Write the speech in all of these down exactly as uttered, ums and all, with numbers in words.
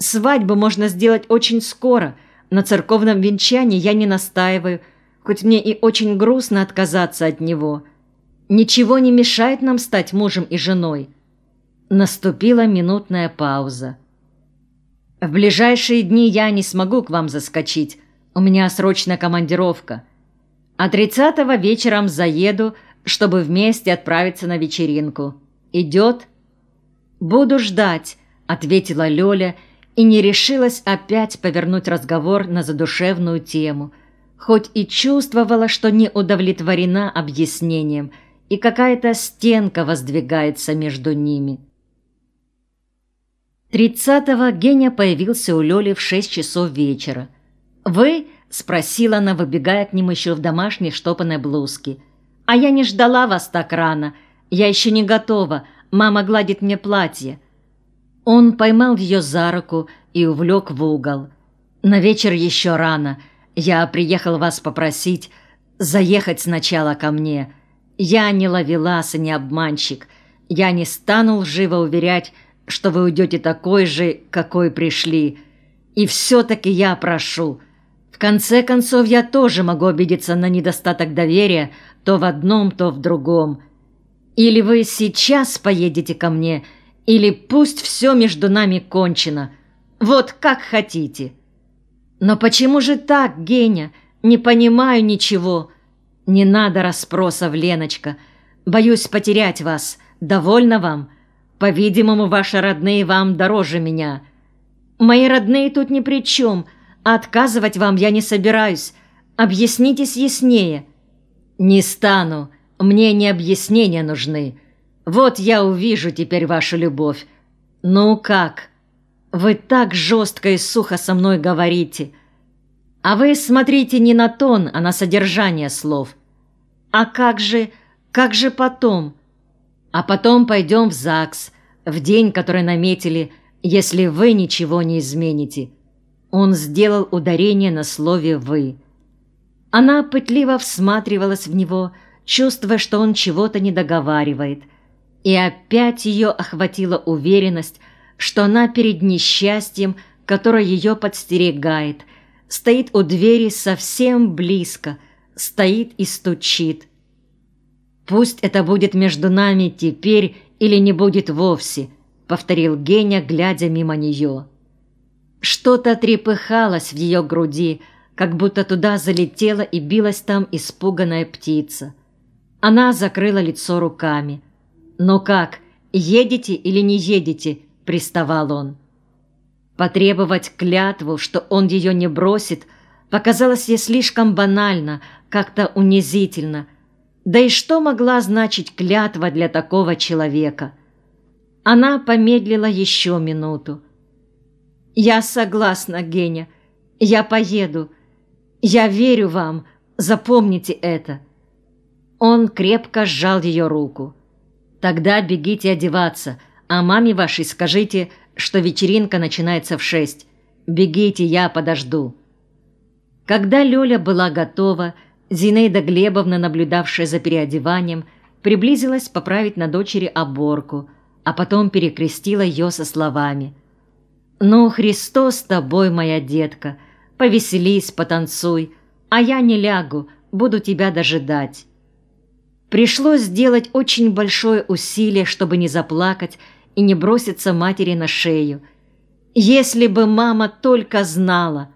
Свадьбу можно сделать очень скоро. На церковном венчании я не настаиваю, хоть мне и очень грустно отказаться от него. Ничего не мешает нам стать мужем и женой». Наступила минутная пауза. «В ближайшие дни я не смогу к вам заскочить. У меня срочная командировка. А тридцатого вечером заеду, чтобы вместе отправиться на вечеринку. Идет?» «Буду ждать», — ответила Лёля и не решилась опять повернуть разговор на задушевную тему, хоть и чувствовала, что не удовлетворена объяснением, и какая-то стенка воздвигается между ними. Тридцатого Геня появился у Лёли в шесть часов вечера. «Вы?» — спросила она, выбегая к нему еще в домашней штопанной блузке. «А я не ждала вас так рано. Я еще не готова. Мама гладит мне платье». Он поймал ее за руку и увлек в угол. «На вечер еще рано. Я приехал вас попросить заехать сначала ко мне. Я не ловелас и не обманщик. Я не стану лживо уверять, что вы уйдете такой же, какой пришли. И все-таки я прошу. В конце концов, я тоже могу обидеться на недостаток доверия то в одном, то в другом. Или вы сейчас поедете ко мне, или пусть все между нами кончено. Вот как хотите». «Но почему же так, Геня? Не понимаю ничего». «Не надо расспросов, Леночка. Боюсь потерять вас. Довольно вам? По-видимому, ваши родные вам дороже меня». «Мои родные тут ни при чем. Отказывать вам я не собираюсь. Объяснитесь яснее». «Не стану. Мне не объяснения нужны. Вот я увижу теперь вашу любовь. Ну как? Вы так жестко и сухо со мной говорите. А вы смотрите не на тон, а на содержание слов. А как же, как же потом? А потом пойдем в ЗАГС, в день, который наметили, если вы ничего не измените». Он сделал ударение на слове «вы». Она пытливо всматривалась в него, чувствуя, что он чего-то не договаривает. И опять ее охватила уверенность, что она перед несчастьем, которое ее подстерегает, стоит у двери совсем близко, стоит и стучит. «Пусть это будет между нами теперь или не будет вовсе», — повторил Геня, глядя мимо нее. Что-то трепыхалось в ее груди, как будто туда залетела и билась там испуганная птица. Она закрыла лицо руками. «Ну как, едете или не едете?» — приставал он. Потребовать клятву, что он ее не бросит, показалось ей слишком банально, как-то унизительно. Да и что могла значить клятва для такого человека? Она помедлила еще минуту. «Я согласна, Геня. Я поеду. Я верю вам. Запомните это». Он крепко сжал ее руку. «Тогда бегите одеваться, а маме вашей скажите, что вечеринка начинается в шесть. Бегите, я подожду». Когда Лёля была готова, Зинаида Глебовна, наблюдавшая за переодеванием, приблизилась поправить на дочери оборку, а потом перекрестила ее со словами: «Ну, Христос с тобой, моя детка, повеселись, потанцуй, а я не лягу, буду тебя дожидать». Пришлось сделать очень большое усилие, чтобы не заплакать и не броситься матери на шею. Если бы мама только знала.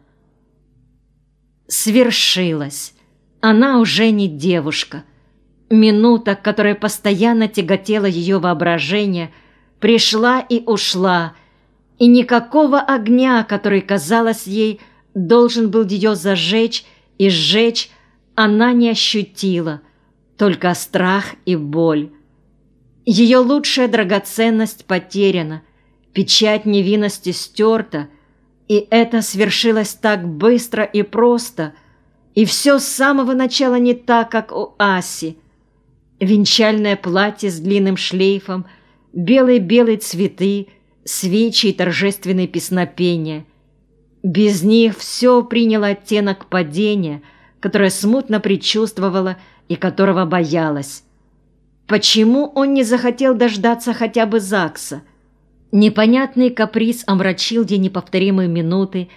Свершилось. Она уже не девушка. Минута, которая постоянно тяготела ее воображение, пришла и ушла, и никакого огня, который, казалось ей, должен был ее зажечь и сжечь, она не ощутила, только страх и боль. Ее лучшая драгоценность потеряна, печать невинности стерта, и это свершилось так быстро и просто, и все с самого начала не так, как у Аси. Венчальное платье с длинным шлейфом, белые-белые цветы, свечи и торжественные песнопения. Без них все приняло оттенок падения, которое смутно предчувствовала и которого боялась. Почему он не захотел дождаться хотя бы ЗАГСа? Непонятный каприз омрачил день неповторимые минуты,